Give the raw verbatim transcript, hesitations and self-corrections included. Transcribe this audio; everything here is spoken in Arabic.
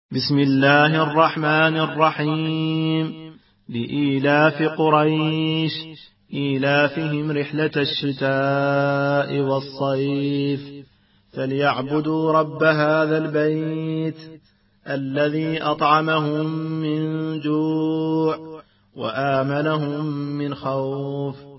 بسم الله الرحمن الرحيم. لإيلاف قريش إيلافهم رحلة الشتاء والصيف فليعبدوا رب هذا البيت الذي أطعمهم من جوع وآمنهم من خوف.